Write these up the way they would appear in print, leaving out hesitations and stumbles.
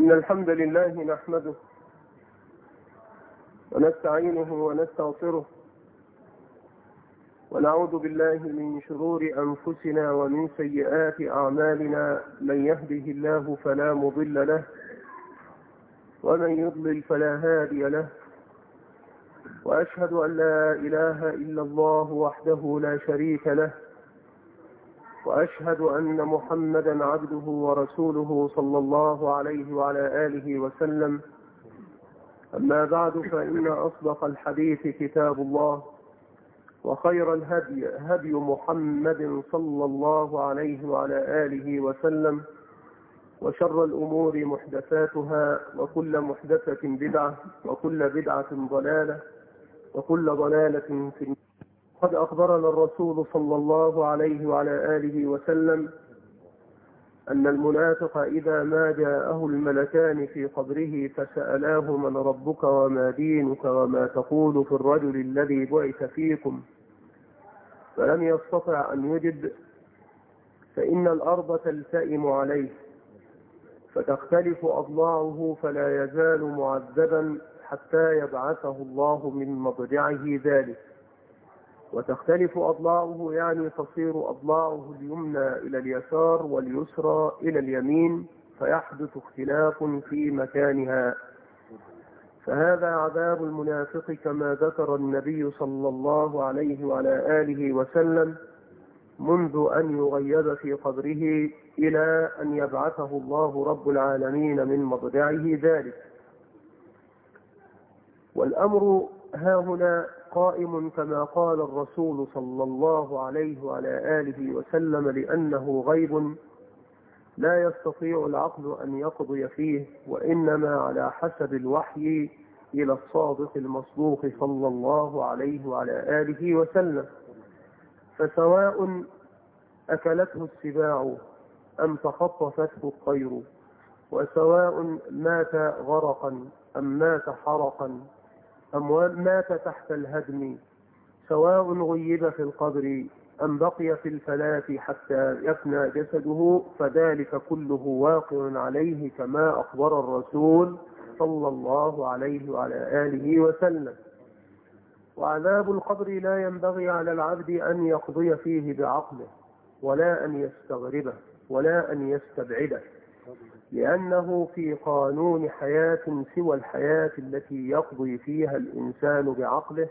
إن الحمد لله نحمده ونستعينه ونستغفره ونعوذ بالله من شرور أنفسنا ومن سيئات أعمالنا. من يهده الله فلا مضل له ومن يضلل فلا هادي له، وأشهد أن لا إله إلا الله وحده لا شريك له، وأشهد أن محمدا عبده ورسوله صلى الله عليه وعلى آله وسلم. أما بعد، فإن أصدق الحديث كتاب الله، وخير الهدي هدي محمد صلى الله عليه وعلى آله وسلم، وشر الأمور محدثاتها، وكل محدثة بدعة، وكل بدعة ضلالة، وكل ضلالة في النار. قد أخبرنا الرسول صلى الله عليه وعلى آله وسلم أن المنافق إذا ما جاءه الملكان في قبره فسألاه: من ربك وما دينك وما تقول في الرجل الذي بعث فيكم؟ فلم يستطع أن يجب، فإن الأرض تلتئم عليه فتختلف أضلاعه فلا يزال معذبا حتى يبعثه الله من مضجعه ذلك. وتختلف أضلاعه يعني تصير أضلاعه اليمنى إلى اليسار واليسرى إلى اليمين، فيحدث اختلاف في مكانها. فهذا عذاب المنافق كما ذكر النبي صلى الله عليه وعلى آله وسلم منذ أن يغيب في قبره إلى أن يبعثه الله رب العالمين من مضجعه ذلك. والأمر هاهنا قائم كما قال الرسول صلى الله عليه وعلى آله وسلم: لأنه غيب لا يستطيع العقل أن يقضي فيه، وإنما على حسب الوحي إلى الصادق المصدوق صلى الله عليه وعلى آله وسلم. فسواء أكلته السباع أم تخطفته الطير، وسواء مات غرقا أم مات حرقا أم مات تحت الهدم، سواء غيب في القبر أم بقي في الفلاة حتى يفنى جسده، فذلك كله واقع عليه كما أخبر الرسول صلى الله عليه وعلى آله وسلم. وعذاب القبر لا ينبغي على العبد أن يقضي فيه بعقله، ولا أن يستغربه، ولا أن يستبعده، لأنه في قانون حياة سوى الحياة التي يقضي فيها الإنسان بعقله،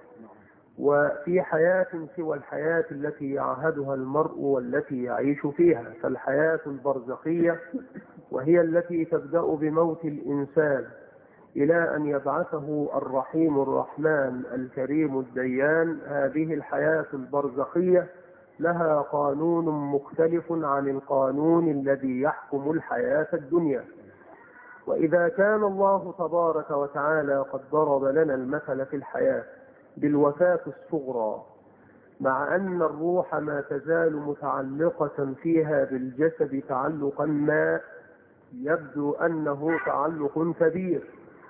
وفي حياة سوى الحياة التي يعهدها المرء والتي يعيش فيها. فالحياة البرزخية وهي التي تبدأ بموت الإنسان إلى أن يبعثه الرحيم الرحمن الكريم الديان. هذه الحياة البرزخية لها قانون مختلف عن القانون الذي يحكم الحياة الدنيا. وإذا كان الله تبارك وتعالى قد ضرب لنا المثل في الحياة بالوفاة الصغرى، مع أن الروح ما تزال متعلقة فيها بالجسد تعلقا ما يبدو أنه تعلق كبير،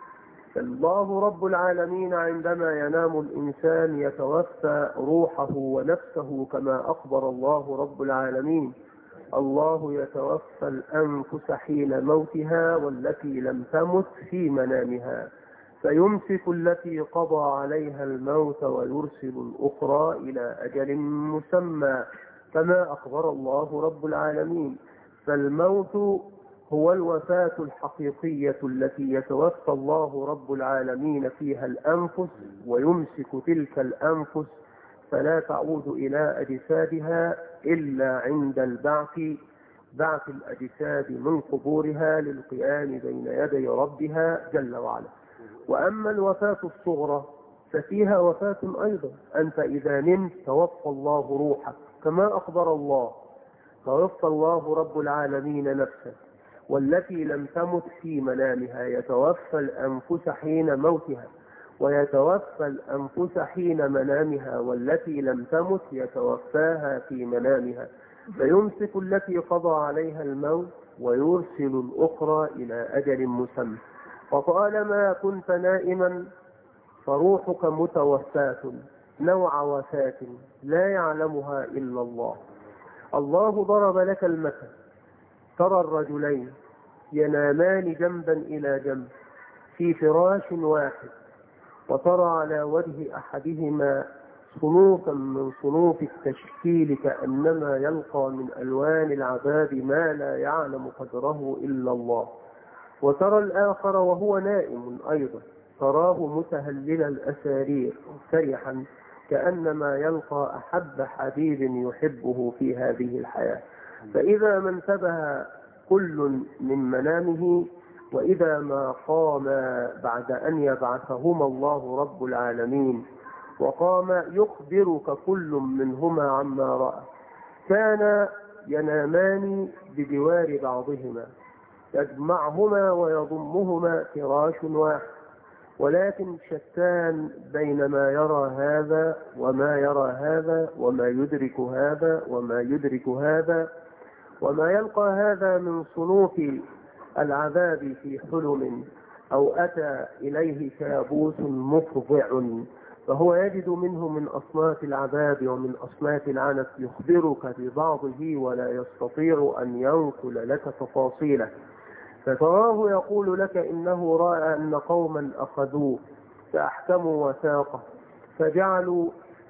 فالله رب العالمين عندما ينام الإنسان يتوفى روحه ونفسه كما أخبر الله رب العالمين: الله يتوفى الأنفس حين موتها والتي لم تمت في منامها، فيمسك التي قضى عليها الموت ويرسل الأخرى إلى أجل مسمى كما أخبر الله رب العالمين. فالموت هو الوفاة الحقيقية التي يتوفى الله رب العالمين فيها الأنفس، ويمسك تلك الأنفس فلا تعود إلى أجسادها إلا عند البعث، بعث الأجساد من قبورها للقيام بين يدي ربها جل وعلا. وأما الوفاة الصغرى ففيها وفاة أيضا. أنت إذا نمت توفى الله روحك كما أخبر الله: توفى الله رب العالمين نفسه والتي لم تمت في منامها. يتوفى الأنفس حين موتها، ويتوفى الأنفس حين منامها، والتي لم تمت يتوفاها في منامها، فيمسك التي قضى عليها الموت ويرسل الأخرى إلى أجل مسمى. وطالما كنت نائما فروحك متوفاة نوع وفاة لا يعلمها إلا الله. الله ضرب لك المثل: ترى الرجلين ينامان جنبا إلى جنب في فراش واحد، وترى على وجه أحدهما صنوفا من صنوف التشكيل كأنما يلقى من ألوان العذاب ما لا يعلم قدره إلا الله. وترى الآخر وهو نائم أيضا تراه متهلل الأسارير فرحا كأنما يلقى أحب حبيب يحبه في هذه الحياة. فإذا ما انتبه كل من منامه، وإذا ما قام بعد أن يبعثهما الله رب العالمين وقام يخبرك كل منهما عما رأى، كان ينامان بجوار بعضهما يجمعهما ويضمهما فراش واحد، ولكن شتان بين ما يرى هذا وما يرى هذا وما يدرك هذا وما يدرك هذا، وما يلقى هذا من صنوف العذاب في حلم أو أتى إليه كابوس مفظع، فهو يجد منه من أصناف العذاب ومن أصناف العنف يخبرك ببعضه ولا يستطيع أن ينقل لك تفاصيله. فتراه يقول لك إنه رأى أن قوما أخذوه فأحكموا وثاقه فجعلوا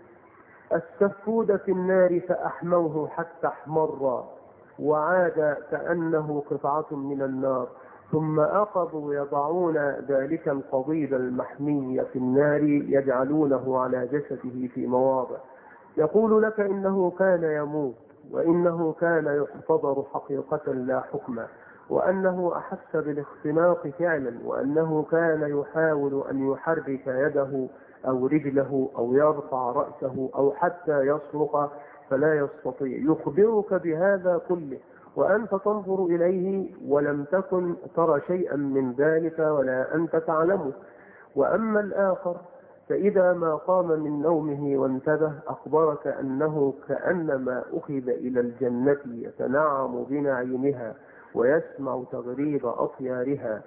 السفود في النار فأحموه حتى احمر وعاد كأنه قطعة من النار، ثم أخذوا يضعون ذلك القضيب المحمي في النار يجعلونه على جسده في مواضع. يقول لك إنه كان يموت، وإنه كان يحتضر حقيقة لا حكما، وأنه أحس بالاختناق فعلا، وأنه كان يحاول أن يحرك يده أو رجله أو يرفع رأسه أو حتى يصرخ فلا يستطيع. يخبرك بهذا كله وأنت تنظر إليه ولم تكن ترى شيئا من ذلك ولا أنت تعلمه. وأما الآخر فإذا ما قام من نومه وانتبه أخبرك أنه كأنما أخذ إلى الجنة يتنعم بنعيمها ويسمع تغريد أطيارها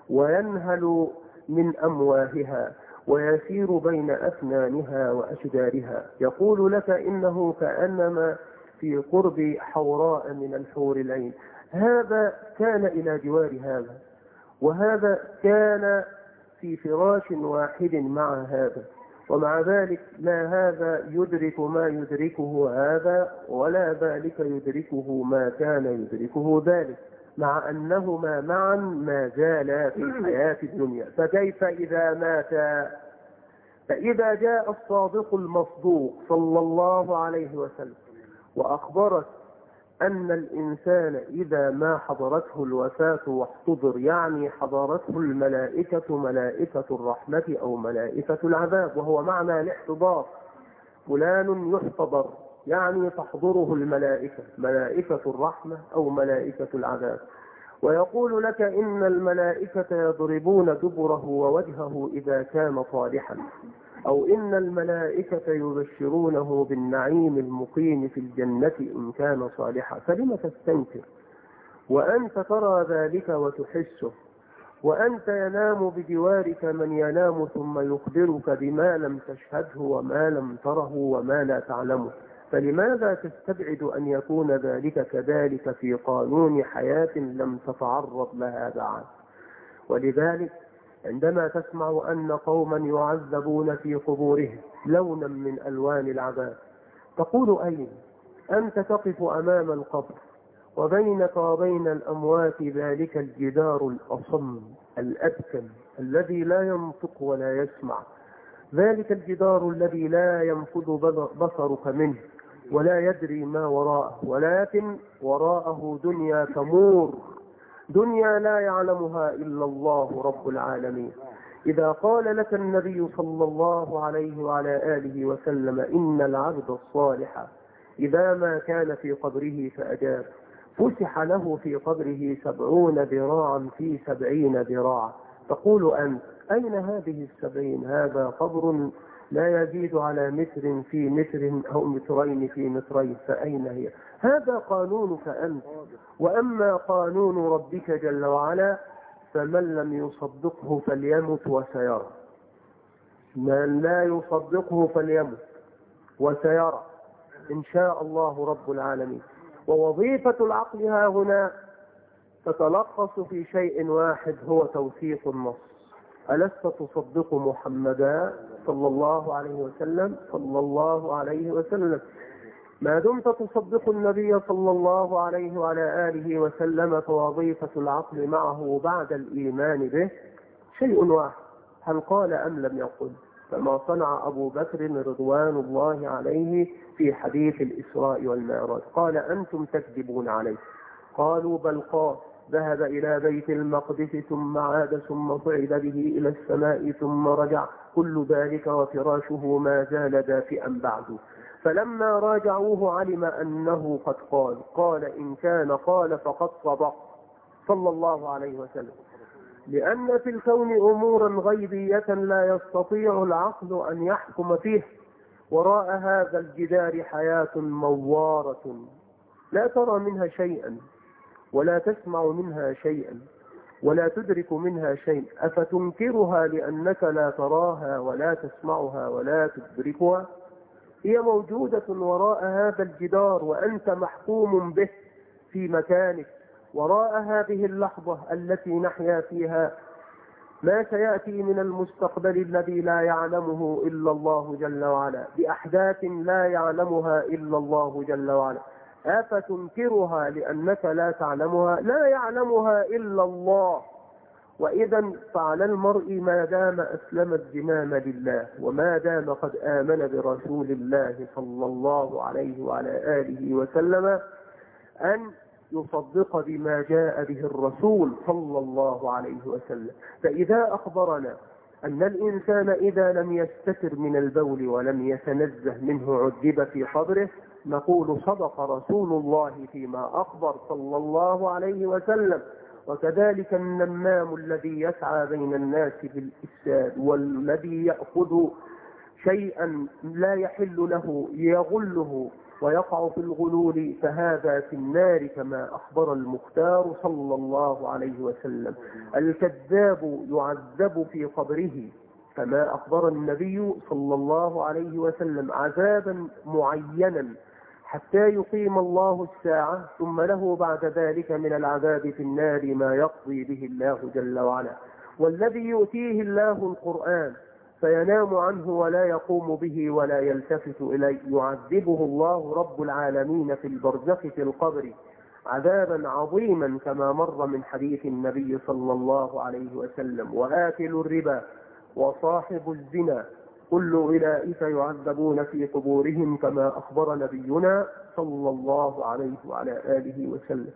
وينهل من أمواهها ويسير بين أفنانها وأشجارها. يقول لك إنه كأنما في قرب حوراء من الحور العين. هذا كان إلى جوار هذا، وهذا كان في فراش واحد مع هذا، ومع ذلك لا هذا يدرك ما يدركه هذا ولا ذلك يدركه ما كان يدركه ذلك، مع أنهما معا ما زالا في الحياة الدنيا. فكيف إذا مات؟ فإذا جاء الصادق المصدوق صلى الله عليه وسلم وأخبرت أن الإنسان إذا ما حضرته الوفاة واحتضر، يعني حضرته الملائكة ملائكة الرحمة أو ملائكة العذاب، وهو معنى الاحتضار، فلان يحتضر يعني تحضره الملائكة، ملائكة الرحمة أو ملائكة العذاب. ويقول لك إن الملائكة يضربون دبره ووجهه إذا كان صالحا، أو إن الملائكة يبشرونه بالنعيم المقيم في الجنة إن كان صالحا. فلم تستنكر وأنت ترى ذلك وتحسه، وأنت ينام بجوارك من ينام ثم يخبرك بما لم تشهده وما لم تره وما لا تعلمه. فلماذا تستبعد أن يكون ذلك كذلك في قانون حياة لم تتعرض لها بعد؟ ولذلك عندما تسمع أن قوما يعذبون في قبورهم لونا من ألوان العذاب تقول أين؟ أنت تقف أمام القبر وبينك وبين الأموات ذلك الجدار الأصم الأبكم الذي لا ينطق ولا يسمع، ذلك الجدار الذي لا ينفذ بصرك منه ولا يدري ما وراءه، ولكن وراءه دنيا تمور، دنيا لا يعلمها إلا الله رب العالمين. إذا قال لك النبي صلى الله عليه وعلى آله وسلم إن العبد الصالح إذا ما كان في قبره فأجاب فسح له في قبره 70 ذراعا في 70 ذراعا، تقول أنت أين هذه 70؟ هذا قبر لا يزيد على متر في متر أو مترين في مترين، فأين هي؟ هذا قانونك أنت. وأما قانون ربك جل وعلا فمن لم يصدقه فليمت وسيرى، من لا يصدقه فليمت وسيرى إن شاء الله رب العالمين. ووظيفة العقل ها هنا تتلخص في شيء واحد هو توثيق النص. ألست تصدق محمدا صلى الله عليه وسلم؟ صلى الله عليه وسلم. ما دمت تصدق النبي صلى الله عليه وعلى آله وسلم فوظيفة العقل معه بعد الإيمان به شيء واحد، هل قال أم لم يقل؟ كما صنع أبو بكر رضوان الله عليه في حديث الإسراء والمعراج، قال أنتم تكذبون عليه. قالوا بل قال ذهب إلى بيت المقدس ثم عاد ثم صعد به إلى السماء ثم رجع، كل ذلك وفراشه ما زال دافئا بعده. فلما راجعوه علم أنه قد قال إن كان قال فقد صدق صلى الله عليه وسلم، لأن في الكون أمورا غيبية لا يستطيع العقل أن يحكم فيه. وراء هذا الجدار حياة موارة لا ترى منها شيئا ولا تسمع منها شيئا ولا تدرك منها شيء، أفتنكرها لأنك لا تراها ولا تسمعها ولا تدركها؟ هي موجودة وراء هذا الجدار وأنت محكوم به في مكانك. وراء هذه اللحظة التي نحيا فيها ما سيأتي من المستقبل الذي لا يعلمه إلا الله جل وعلا، بأحداث لا يعلمها إلا الله جل وعلا. أفتنكرها لأنك لا تعلمها؟ لا يعلمها إلا الله. وإذا فعلى المرء ما دام أسلم الزمام لله وما دام قد آمن برسول الله صلى الله عليه وعلى آله وسلم أن يصدق بما جاء به الرسول صلى الله عليه وسلم. فإذا أخبرنا أن الإنسان إذا لم يستتر من البول ولم يتنزه منه عذب في قبره، نقول صدق رسول الله فيما أخبر صلى الله عليه وسلم. وكذلك النمام الذي يسعى بين الناس بالإفساد والذي يأخذ شيئا لا يحل له يغله ويقع في الغلول، فهذا في النار كما أخبر المختار صلى الله عليه وسلم. الكذاب يعذب في قبره كما أخبر النبي صلى الله عليه وسلم عذابا معينا حتى يقيم الله الساعة، ثم له بعد ذلك من العذاب في النار ما يقضي به الله جل وعلا. والذي يؤتيه الله القرآن فينام عنه ولا يقوم به ولا يلتفت إليه يعذبه الله رب العالمين في البرزخ في القبر عذابا عظيما كما مر من حديث النبي صلى الله عليه وسلم. وآكل الربا وصاحب الزنا كل أولئك يعذبون في قبورهم كما أخبر نبينا صلى الله عليه وعلى آله وسلم.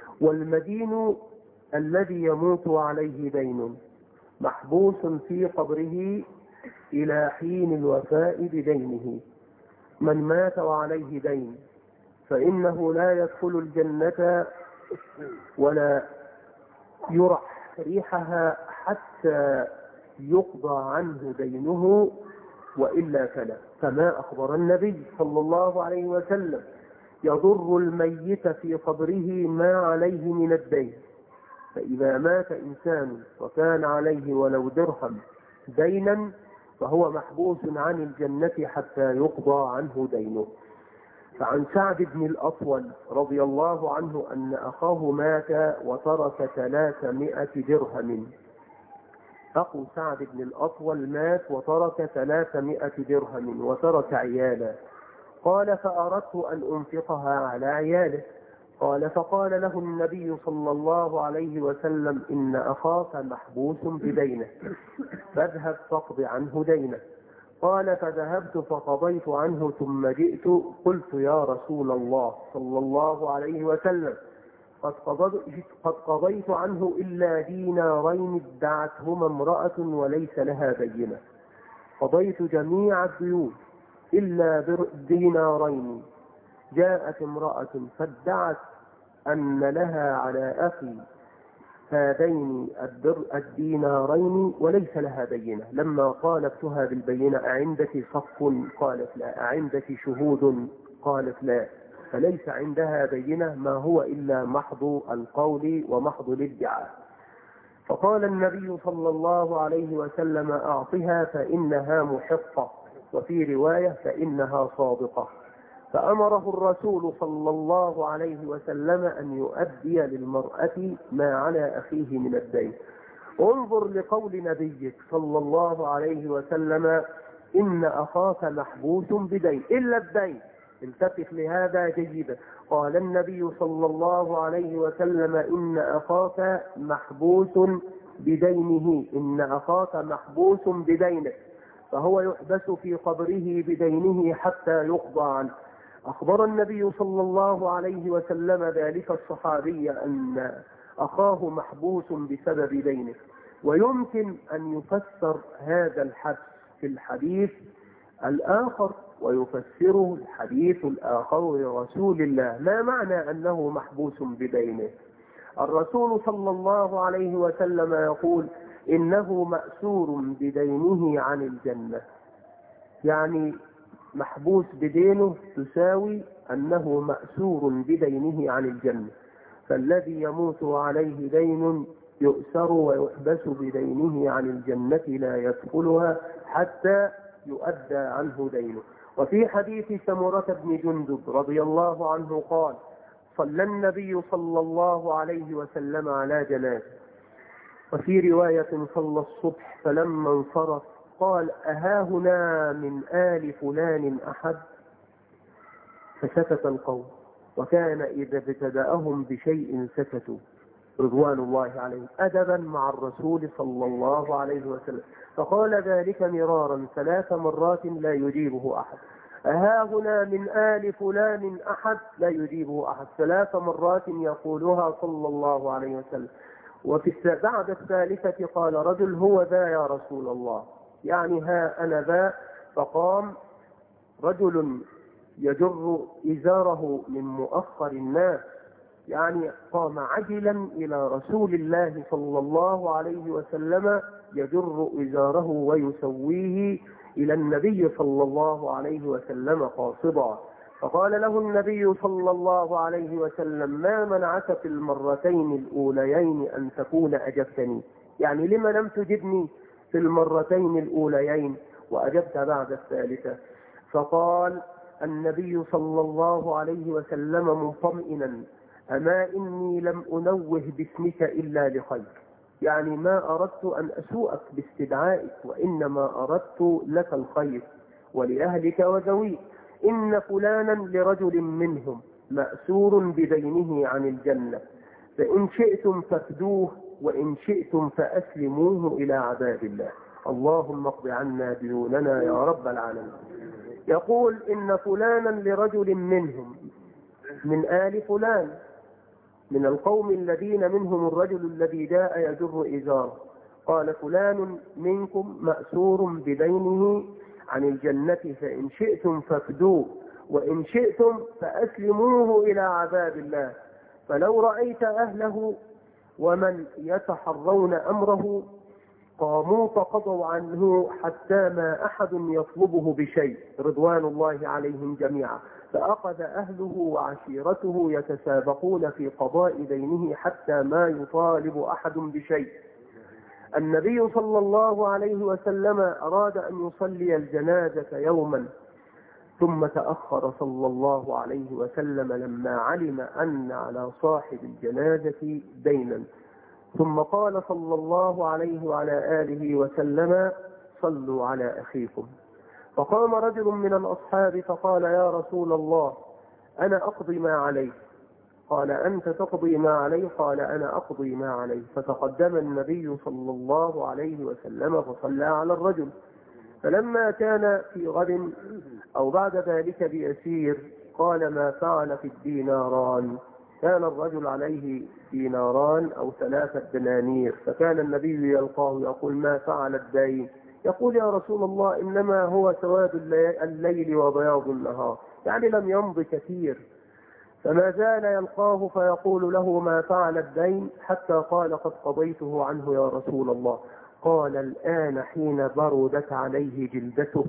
والمدين الذي يموت عليه دين محبوس في قبره إلى حين الوفاء بدينه. من مات وعليه دين فإنه لا يدخل الجنة ولا يرح ريحها حتى يقضى عنه دينه، وإلا فلا، كما أخبر النبي صلى الله عليه وسلم يضر الميت في قبره ما عليه من الدين. فإذا مات إنسان وكان عليه ولو درهم دينا فهو محبوس عن الجنة حتى يقضى عنه دينه. فعن سعد بن الأطول رضي الله عنه أن أخاه مات وترك 300 درهم. أخو سعد بن الأطول مات وترك 300 درهم وترك عيالا. قال فأردت أن أنفقها على عياله. قال فقال له النبي صلى الله عليه وسلم إن أخاك محبوس بدينه فاذهب فاقض عنه دينه. قال فذهبت فقضيت عنه ثم جئت قلت يا رسول الله صلى الله عليه وسلم قد قضيت عنه إلا دينارين ادعتهما امرأة وليس لها بينة. قضيت جميع الديون إلا دينارين. جاءت امرأة فادعت أن لها على أخي هذين الدينارين وليس لها بينة. لما طالبتها بالبينة أعندك صف؟ قالت لا. أعندك شهود؟ قالت لا. فليس عندها بينة، ما هو إلا محض القول ومحض الادعاء. فقال النبي صلى الله عليه وسلم أعطها فإنها محقة، وفي رواية فإنها صادقة. فأمره الرسول صلى الله عليه وسلم أن يؤدي للمرأة ما على أخيه من الدين. انظر لقول نبيك صلى الله عليه وسلم: إن أخاك محبوس بدين إلا الدين. التفت لهذا جيدا. قال النبي صلى الله عليه وسلم: إن أخاك محبوس بدينه، إن أخاك محبوس بدينه، فهو يحبس في قبره بدينه حتى يقضى عنه. أخبر النبي صلى الله عليه وسلم ذلك الصحابي أن أخاه محبوس بسبب دينه. ويمكن أن يفسر هذا الحبس في الحديث الآخر، ويفسره الحديث الآخر لرسول الله. ما معنى أنه محبوس بدينه؟ الرسول صلى الله عليه وسلم يقول: إنه مأسور بدينه عن الجنة. يعني محبوس بدينه تساوي أنه مأسور بدينه عن الجنة. فالذي يموت عليه دين يؤسر ويحبس بدينه عن الجنة لا يدخلها حتى يؤدى عنه دينه. وفي حديث سمرة بن جندب رضي الله عنه قال: صلى النبي صلى الله عليه وسلم على جنازة. وفي رواية: صلى الصبح فلما انصرف قال: أهاهنا من آل فلان أحد؟ فسكت القوم، وكان إذا ابتدأهم بشيء سكتوا رضوان الله عليهم أدبا مع الرسول صلى الله عليه وسلم. فقال ذلك مرارا 3 مرات لا يجيبه أحد. أهاهنا من آل فلان أحد؟ لا يجيبه أحد. 3 مرات يقولها صلى الله عليه وسلم. بعد الثالثة قال رجل: هو ذا يا رسول الله، يعني ها أنا ذا. فقام رجل يجر إزاره من مؤخر الناس، يعني قام عجلا إلى رسول الله صلى الله عليه وسلم يجر إزاره ويسويه إلى النبي صلى الله عليه وسلم قاصدا. فقال له النبي صلى الله عليه وسلم: ما منعك في المرتين الأوليين أن تكون أجبتني؟ يعني لما لم تجبني في المرتين الأوليين وأجبت بعد الثالثة؟ فقال النبي صلى الله عليه وسلم مطمئنا: أما إني لم أنوه باسمك إلا لخير، يعني ما أردت أن أسوءك باستدعائك، وإنما أردت لك الخير ولأهلك وذويك. إن فلانا لرجل منهم مأسور بدينه عن الجنة، فإن شئتم فافدوه وإن شئتم فأسلموه إلى عذاب الله. اللهم اقض عنا ديوننا يا رب العالمين. يقول: إن فلانا لرجل منهم، من آل فلان، من القوم الذين منهم الرجل الذي جاء يجر إزاره. قال: فلان منكم مأسور بدينه عن الجنة، فإن شئتم فافدوه وإن شئتم فأسلموه إلى عذاب الله. فلو رأيت أهله ومن يتحرون أمره قاموا فقضوا عنه حتى ما أحد يطلبه بشيء رضوان الله عليهم جميعا، فأخذ أهله وعشيرته يتسابقون في قضاء دينه حتى ما يطالب أحد بشيء. النبي صلى الله عليه وسلم أراد أن يصلي الجنازة يوما، ثم تأخر صلى الله عليه وسلم لما علم أن على صاحب الجنازة دينا، ثم قال صلى الله عليه وعلى آله وسلم: صلوا على أخيكم. فقام رجل من الأصحاب فقال: يا رسول الله، أنا أقضي ما عليه. قال: أنت تقضي ما عليه؟ قال: أنا أقضي ما عليه. فتقدم النبي صلى الله عليه وسلم فصلى على الرجل. فلما كان في غد أو بعد ذلك بيسير قال: ما فعل في الديناران؟ كان الرجل عليه ديناران أو 3 دنانير، فكان النبي يلقاه يقول: ما فعل الدين؟ يقول: يا رسول الله، إنما هو سواد الليل وبياض النهار، يعني لم يمض كثير. فما زال يلقاه فيقول له: ما فعل الدين؟ حتى قال: قد قضيته عنه يا رسول الله. قال: الآن حين بردت عليه جلدته،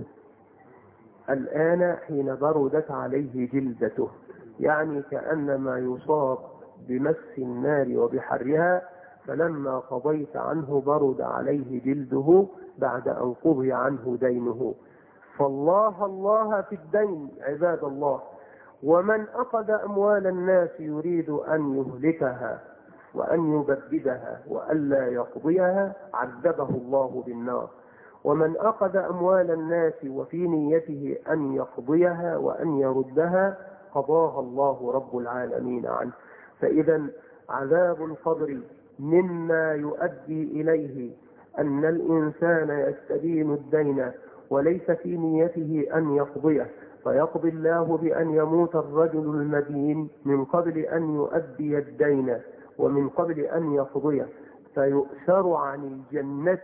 الآن حين بردت عليه جلدته، يعني كأنما يصاب بمس النار وبحرها، فلما قضيت عنه برد عليه جلده بعد أن قضي عنه دينه. فالله الله في الدين عباد الله. ومن أخذ أموال الناس يريد أن يهلكها وأن يبددها وألا يقضيها عذبه الله بالنار. ومن أخذ أموال الناس وفي نيته أن يقضيها وأن يردها قضاها الله رب العالمين عنه. فإذا عذاب القبر مما يؤدي إليه أن الإنسان يستدين الدين وليس في نيته أن يقضيه، فيقضي الله بأن يموت الرجل المدين من قبل أن يؤدي الدين ومن قبل أن يقضيه، فيؤسر عن الجنة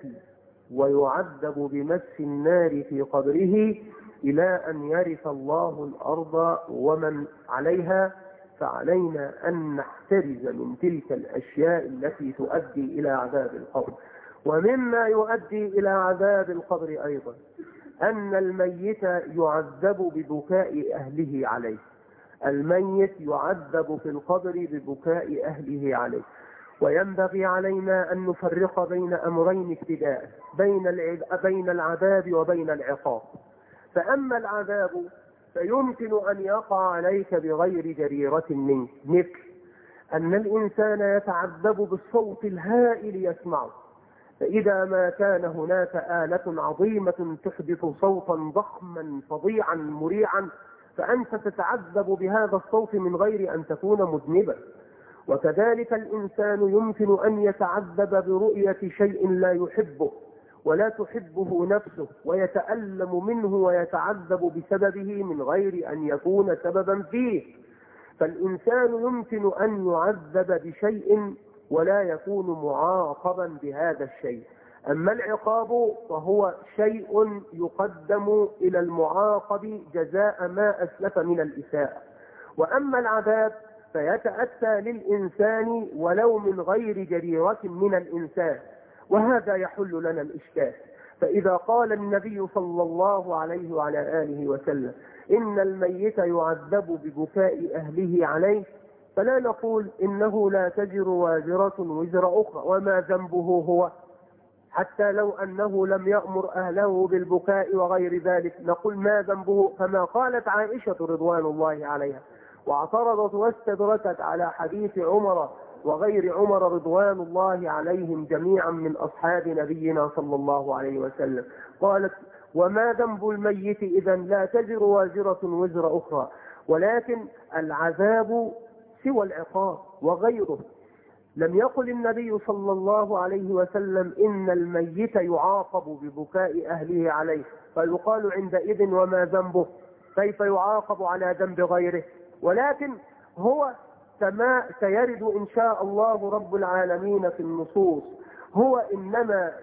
ويعذب بمس النار في قبره إلى أن يرث الله الأرض ومن عليها. فعلينا أن نحترز من تلك الأشياء التي تؤدي إلى عذاب القبر. ومما يؤدي إلى عذاب القبر أيضا أن الميت يعذب ببكاء أهله عليه. الميت يعذب في القبر ببكاء أهله عليه. وينبغي علينا أن نفرق بين أمرين ابتداء، بين العذاب وبين العقاب. فأما العذاب فيمكن أن يقع عليك بغير جريرة منك، مثل أن الإنسان يتعذب بالصوت الهائل يسمعه، فإذا ما كان هناك آلة عظيمة تحدث صوتا ضخما فظيعا مريعا فأنت تتعذب بهذا الصوت من غير أن تكون مذنبا. وكذلك الإنسان يمكن أن يتعذب برؤية شيء لا يحبه ولا تحبه نفسه ويتألم منه ويتعذب بسببه من غير أن يكون سببا فيه. فالإنسان يمكن أن يعذب بشيء ولا يكون معاقبا بهذا الشيء. أما العقاب فهو شيء يقدم إلى المعاقب جزاء ما أسلف من الإساءة. وأما العذاب فيتأتى للإنسان ولو من غير جريرة من الإنسان، وهذا يحل لنا الإشكال. فإذا قال النبي صلى الله عليه وعلى آله وسلم إن الميت يعذب ببكاء أهله عليه، فلا نقول إنه لا تزر وازرة وزر أخرى وما ذنبه هو، حتى لو أنه لم يأمر أهله بالبكاء وغير ذلك نقول ما ذنبه، كما قالت عائشة رضوان الله عليها واعترضت واستدركت على حديث عمر وغير عمر رضوان الله عليهم جميعا من أصحاب نبينا صلى الله عليه وسلم. قالت وما ذنب الميت إذا لا تزر وازرة وزر أخرى، ولكن العذاب سوى العقاب وغيره. لم يقل النبي صلى الله عليه وسلم إن الميت يعاقب ببكاء أهله عليه، فيقال عندئذ وما ذنبه، كيف يعاقب على ذنب غيره؟ ولكن هو كما سيرد إن شاء الله رب العالمين في النصوص هو إنما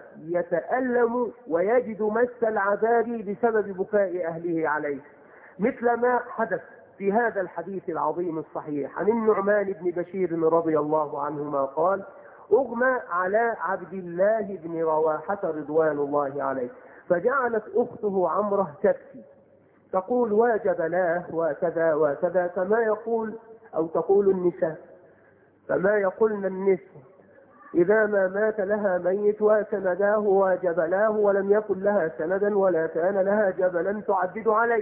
يتألم ويجد مس العذاب بسبب بكاء أهله عليه، مثل ما حدث في هذا الحديث العظيم الصحيح عن النعمان بن بشير رضي الله عنهما قال أغمى على عبد الله بن رواحة رضوان الله عليه، فجعلت أخته عمره تبكي تقول وجبلاه وكذا وكذا، كما يقول أو تقول النساء، كما يقولن النساء إذا ما مات لها ميت وسنداه وجبلاه ولم يكن لها سندا ولا كان لها جبلا تعدد عليه.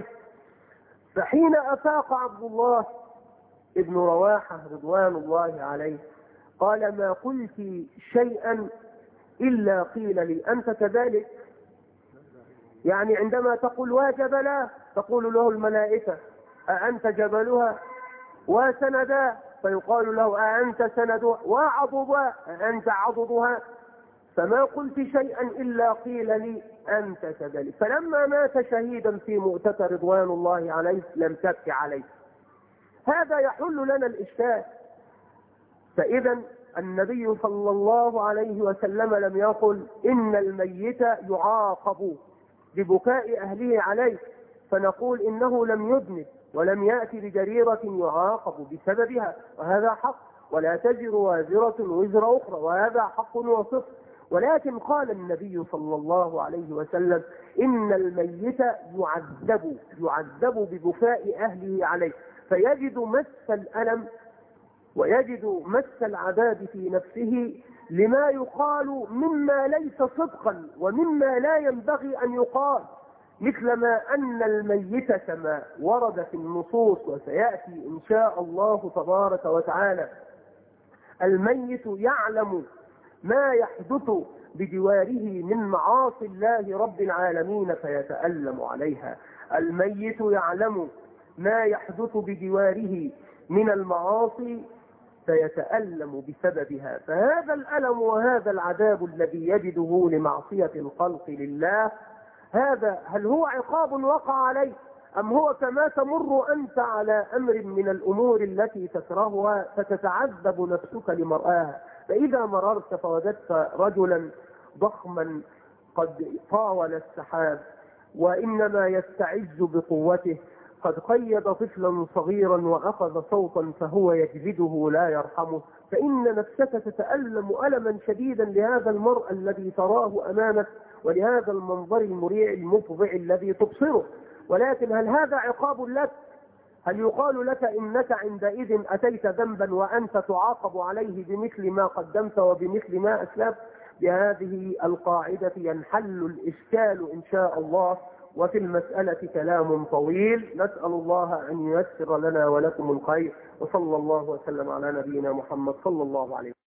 فحين أفاق عبد الله ابن رواحة رضوان الله عليه قال ما قلت شيئا إلا قيل لي أنت كذلك، يعني عندما تقول وجبلا تقول له الملائكة أأنت جبلها، وسندا فيقال له أأنت سندها، وعضدها أأنت عضدها، فما قلت شيئا إلا قيل لي أنت كذلك. فلما مات شهيدا في مؤتة رضوان الله عليه لم تبكي عليه. هذا يحل لنا الإشكال. فإذا النبي صلى الله عليه وسلم لم يقل إن الميت يعاقب ببكاء أهله عليه فنقول إنه لم يذنب ولم يأتي بجريرة يعاقب بسببها، وهذا حق، ولا تزر وازرة وزر أخرى، وهذا حق وصف. ولكن قال النبي صلى الله عليه وسلم إن الميت يعذب ببكاء أهله عليه، فيجد مس الألم ويجد مس العذاب في نفسه لما يقال مما ليس صدقا ومما لا ينبغي أن يقال. مثلما أن الميت كما ورد في النصوص وسيأتي إن شاء الله تبارك وتعالى، الميت يعلم ما يحدث بجواره من معاصي الله رب العالمين فيتألم عليها. الميت يعلم ما يحدث بجواره من المعاصي فيتألم بسببها. فهذا الألم وهذا العذاب الذي يجده لمعصية الخلق لله، هذا هل هو عقاب وقع عليه، أم هو كما تمر أنت على أمر من الأمور التي تكرهها فتتعذب نفسك لمرآها؟ فإذا مررت فوجدت رجلا ضخما قد طاول السحاب وإنما يستعز بقوته، قد قيد طفلا صغيرا وأخذ صوتا فهو يجلده لا يرحمه، فإن نفسك تتألم ألما شديدا لهذا المرء الذي تراه أمامك ولهذا المنظر المريع المفضع الذي تبصره. ولكن هل هذا عقاب لك؟ هل يقال لك إنك عندئذ أتيت ذنبا وأنت تعاقب عليه بمثل ما قدمت وبمثل ما أسلفت؟ بهذه القاعدة ينحل الإشكال إن شاء الله، وفي المسألة كلام طويل. نسأل الله أن ييسر لنا ولكم الخير، وصلى الله وسلم على نبينا محمد صلى الله عليه وسلم.